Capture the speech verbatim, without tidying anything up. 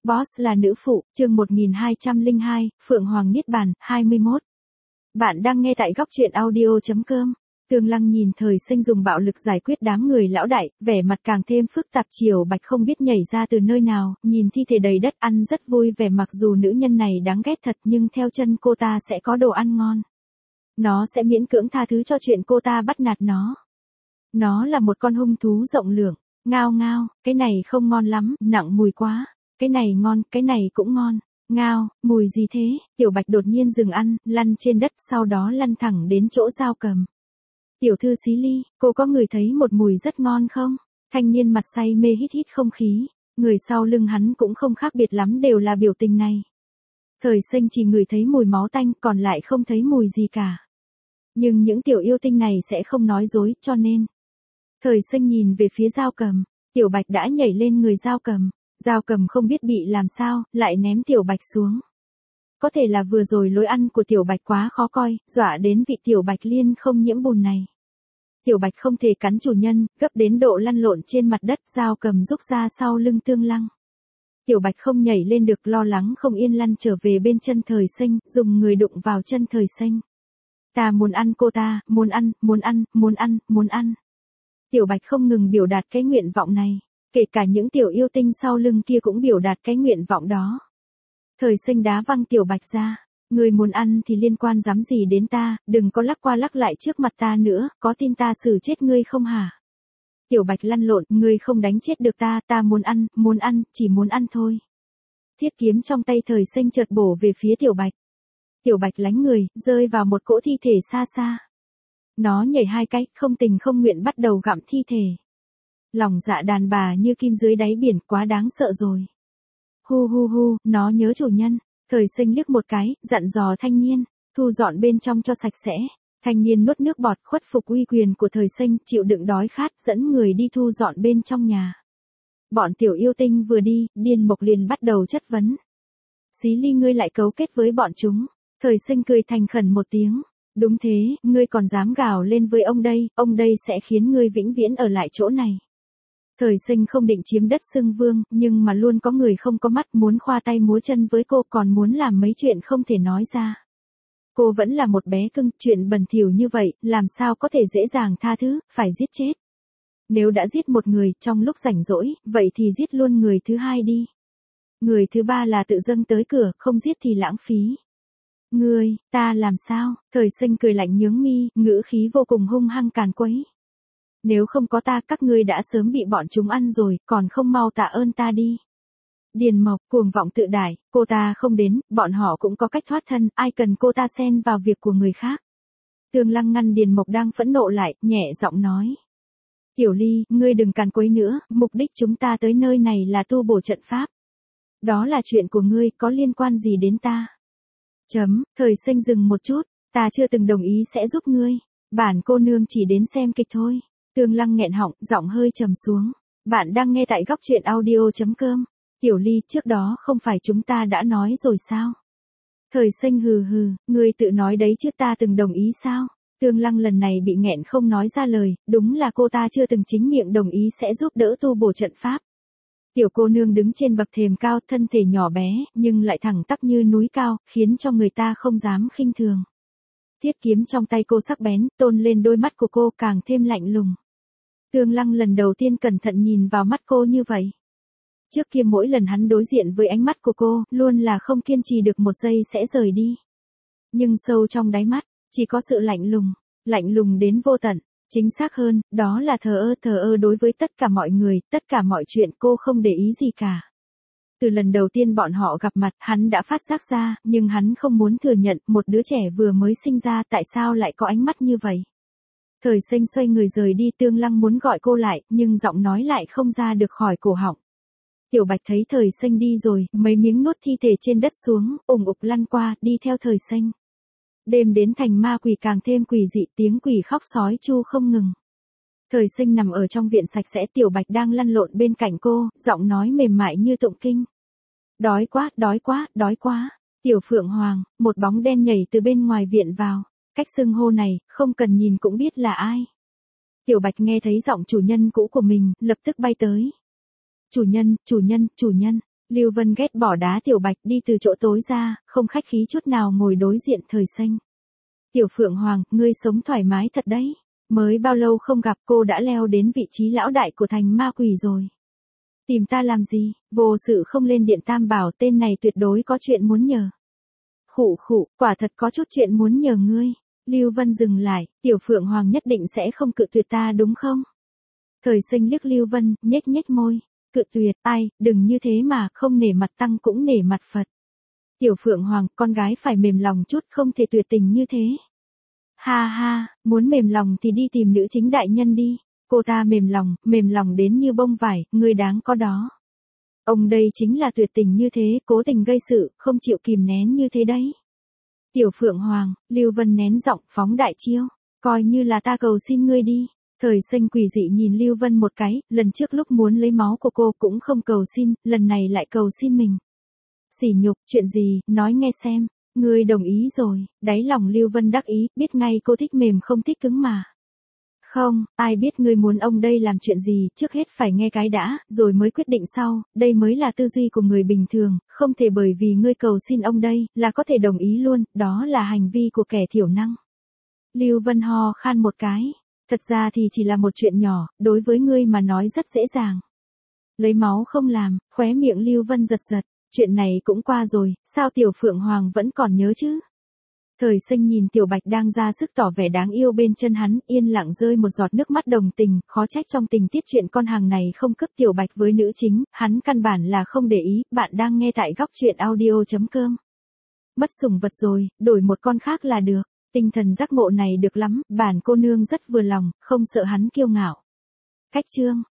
Boss là nữ phụ, chương một nghìn hai trăm lẻ hai, Phượng Hoàng Niết Bàn, hai mươi mốt. Bạn đang nghe tại góc truyện audio chấm com. Tương Lăng nhìn Thời Sinh dùng bạo lực giải quyết đám người lão đại, vẻ mặt càng thêm phức tạp. Triều Bạch không biết nhảy ra từ nơi nào, nhìn thi thể đầy đất ăn rất vui vẻ, mặc dù nữ nhân này đáng ghét thật nhưng theo chân cô ta sẽ có đồ ăn ngon. Nó sẽ miễn cưỡng tha thứ cho chuyện cô ta bắt nạt nó. Nó là một con hung thú rộng lượng, ngao ngao, cái này không ngon lắm, nặng mùi quá. Cái này ngon, cái này cũng ngon. Ngao, mùi gì thế? Tiểu Bạch đột nhiên dừng ăn, lăn trên đất, sau đó lăn thẳng đến chỗ Dao Cầm. Tiểu thư Xí Ly, cô có ngửi thấy một mùi rất ngon không? Thanh niên mặt say mê hít hít không khí, người sau lưng hắn cũng không khác biệt lắm, đều là biểu tình này. Thời Sinh chỉ ngửi thấy mùi máu tanh, còn lại không thấy mùi gì cả. Nhưng những tiểu yêu tinh này sẽ không nói dối, cho nên. Thời Sinh nhìn về phía Dao Cầm, Tiểu Bạch đã nhảy lên người Dao Cầm. Dao Cầm không biết bị làm sao, lại ném Tiểu Bạch xuống. Có thể là vừa rồi lối ăn của Tiểu Bạch quá khó coi, dọa đến vị Tiểu Bạch liên không nhiễm bùn này. Tiểu Bạch không thể cắn chủ nhân, gấp đến độ lăn lộn trên mặt đất. Dao Cầm rúc ra sau lưng Tương Lăng. Tiểu Bạch không nhảy lên được, lo lắng không yên lăn trở về bên chân Thời Sinh, dùng người đụng vào chân Thời Sinh. Ta muốn ăn cô ta, muốn ăn, muốn ăn, muốn ăn, muốn ăn. Tiểu Bạch không ngừng biểu đạt cái nguyện vọng này. Kể cả những tiểu yêu tinh sau lưng kia cũng biểu đạt cái nguyện vọng đó. Thời Sinh đá văng Tiểu Bạch ra. Người muốn ăn thì liên quan dám gì đến ta, đừng có lắc qua lắc lại trước mặt ta nữa, có tin ta xử chết ngươi không hả? Tiểu Bạch lăn lộn, ngươi không đánh chết được ta, ta muốn ăn, muốn ăn, chỉ muốn ăn thôi. Thiết kiếm trong tay Thời Sinh chợt bổ về phía Tiểu Bạch. Tiểu Bạch lánh người, rơi vào một cỗ thi thể xa xa. Nó nhảy hai cái, không tình không nguyện bắt đầu gặm thi thể. Lòng dạ đàn bà như kim dưới đáy biển, quá đáng sợ rồi. Hu hu hu, nó nhớ chủ nhân. Thời Sinh liếc một cái, dặn dò thanh niên, thu dọn bên trong cho sạch sẽ. Thanh niên nuốt nước bọt, khuất phục uy quyền của Thời Sinh, chịu đựng đói khát, dẫn người đi thu dọn bên trong nhà. Bọn tiểu yêu tinh vừa đi, Điền Mộc liền bắt đầu chất vấn. Xí Ly, ngươi lại cấu kết với bọn chúng. Thời Sinh cười thành khẩn một tiếng. Đúng thế, ngươi còn dám gào lên với ông đây, ông đây sẽ khiến ngươi vĩnh viễn ở lại chỗ này. Thời Sinh không định chiếm đất xưng vương, nhưng mà luôn có người không có mắt muốn khoa tay múa chân với cô, còn muốn làm mấy chuyện không thể nói ra. Cô vẫn là một bé cưng, chuyện bẩn thỉu như vậy, làm sao có thể dễ dàng tha thứ, phải giết chết. Nếu đã giết một người trong lúc rảnh rỗi, vậy thì giết luôn người thứ hai đi. Người thứ ba là tự dâng tới cửa, không giết thì lãng phí. Ngươi, ta làm sao? Thời Sinh cười lạnh nhướng mi, ngữ khí vô cùng hung hăng càn quấy. Nếu không có ta, các ngươi đã sớm bị bọn chúng ăn rồi, còn không mau tạ ơn ta đi. Điền Mộc cuồng vọng tự đại, cô ta không đến, bọn họ cũng có cách thoát thân, ai cần cô ta xen vào việc của người khác. Tương Lăng ngăn Điền Mộc đang phẫn nộ lại, nhẹ giọng nói. Tiểu Ly, ngươi đừng càn quấy nữa, mục đích chúng ta tới nơi này là tu bổ trận pháp. Đó là chuyện của ngươi, có liên quan gì đến ta? Chấm, Thời Sinh dừng một chút, ta chưa từng đồng ý sẽ giúp ngươi. Bản cô nương chỉ đến xem kịch thôi. Tương Lăng nghẹn họng, giọng hơi trầm xuống. Bạn đang nghe tại góc truyện audio chấm com. Tiểu Ly, trước đó không phải chúng ta đã nói rồi sao? Thời Sinh hừ hừ, ngươi tự nói đấy chứ ta từng đồng ý sao? Tương Lăng lần này bị nghẹn không nói ra lời, đúng là cô ta chưa từng chính miệng đồng ý sẽ giúp đỡ tu bổ trận pháp. Tiểu cô nương đứng trên bậc thềm cao, thân thể nhỏ bé, nhưng lại thẳng tắp như núi cao, khiến cho người ta không dám khinh thường. Thiết kiếm trong tay cô sắc bén, tôn lên đôi mắt của cô càng thêm lạnh lùng. Tương Lăng lần đầu tiên cẩn thận nhìn vào mắt cô như vậy. Trước kia mỗi lần hắn đối diện với ánh mắt của cô, luôn là không kiên trì được một giây sẽ rời đi. Nhưng sâu trong đáy mắt, chỉ có sự lạnh lùng, lạnh lùng đến vô tận. Chính xác hơn, đó là thờ ơ thờ ơ đối với tất cả mọi người, tất cả mọi chuyện cô không để ý gì cả. Từ lần đầu tiên bọn họ gặp mặt, hắn đã phát giác ra, nhưng hắn không muốn thừa nhận, một đứa trẻ vừa mới sinh ra tại sao lại có ánh mắt như vậy. Thời Sinh xoay người rời đi, Tương Lăng muốn gọi cô lại, nhưng giọng nói lại không ra được khỏi cổ họng. Tiểu Bạch thấy Thời Sinh đi rồi, mấy miếng nuốt thi thể trên đất xuống, ủng ục lăn qua, đi theo Thời Sinh. Đêm đến thành ma quỷ càng thêm quỷ dị, tiếng quỷ khóc sói chu không ngừng. Thời Sinh nằm ở trong viện sạch sẽ, Tiểu Bạch đang lăn lộn bên cạnh cô, giọng nói mềm mại như tụng kinh. Đói quá, đói quá, đói quá. Tiểu Phượng Hoàng, một bóng đen nhảy từ bên ngoài viện vào. Cách xưng hô này, không cần nhìn cũng biết là ai. Tiểu Bạch nghe thấy giọng chủ nhân cũ của mình, lập tức bay tới. Chủ nhân, chủ nhân, chủ nhân. Lưu Vân ghét bỏ đá Tiểu Bạch đi từ chỗ tối ra, không khách khí chút nào ngồi đối diện Thời Xanh. Tiểu Phượng Hoàng, ngươi sống thoải mái thật đấy. Mới bao lâu không gặp cô đã leo đến vị trí lão đại của thành ma quỷ rồi. Tìm ta làm gì, vô sự không lên điện Tam Bảo, tên này tuyệt đối có chuyện muốn nhờ. Khụ khụ, quả thật có chút chuyện muốn nhờ ngươi. Lưu Vân dừng lại, Tiểu Phượng Hoàng nhất định sẽ không cự tuyệt ta đúng không? Thời Sinh liếc Lưu Vân, nhếch nhếch môi. Cự tuyệt, ai, đừng như thế mà, không nể mặt tăng cũng nể mặt Phật. Tiểu Phượng Hoàng, con gái phải mềm lòng chút, không thể tuyệt tình như thế. Ha ha, muốn mềm lòng thì đi tìm nữ chính đại nhân đi. Cô ta mềm lòng, mềm lòng đến như bông vải, ngươi đáng có đó. Ông đây chính là tuyệt tình như thế, cố tình gây sự, không chịu kìm nén như thế đấy. Tiểu Phượng Hoàng, Lưu Vân nén giọng phóng đại chiêu. Coi như là ta cầu xin ngươi đi. Thời Sinh quỷ dị nhìn Lưu Vân một cái, lần trước lúc muốn lấy máu của cô cũng không cầu xin, lần này lại cầu xin mình. Sỉ nhục, chuyện gì, nói nghe xem. Ngươi đồng ý rồi, đáy lòng Lưu Vân đắc ý, biết ngay cô thích mềm không thích cứng mà. Không, ai biết ngươi muốn ông đây làm chuyện gì, trước hết phải nghe cái đã, rồi mới quyết định sau, đây mới là tư duy của người bình thường, không thể bởi vì ngươi cầu xin ông đây, là có thể đồng ý luôn, đó là hành vi của kẻ thiểu năng. Lưu Vân ho khan một cái, thật ra thì chỉ là một chuyện nhỏ, đối với ngươi mà nói rất dễ dàng. Lấy máu không làm, khóe miệng Lưu Vân giật giật, chuyện này cũng qua rồi, sao Tiểu Phượng Hoàng vẫn còn nhớ chứ? Thời Sinh nhìn Tiểu Bạch đang ra sức tỏ vẻ đáng yêu bên chân hắn, yên lặng rơi một giọt nước mắt đồng tình, khó trách trong tình tiết chuyện con hàng này không cấp Tiểu Bạch với nữ chính, hắn căn bản là không để ý, bạn đang nghe tại góc truyện audio chấm com. Mất sủng vật rồi, đổi một con khác là được, tinh thần giác ngộ này được lắm, bản cô nương rất vừa lòng, không sợ hắn kiêu ngạo. Cách chương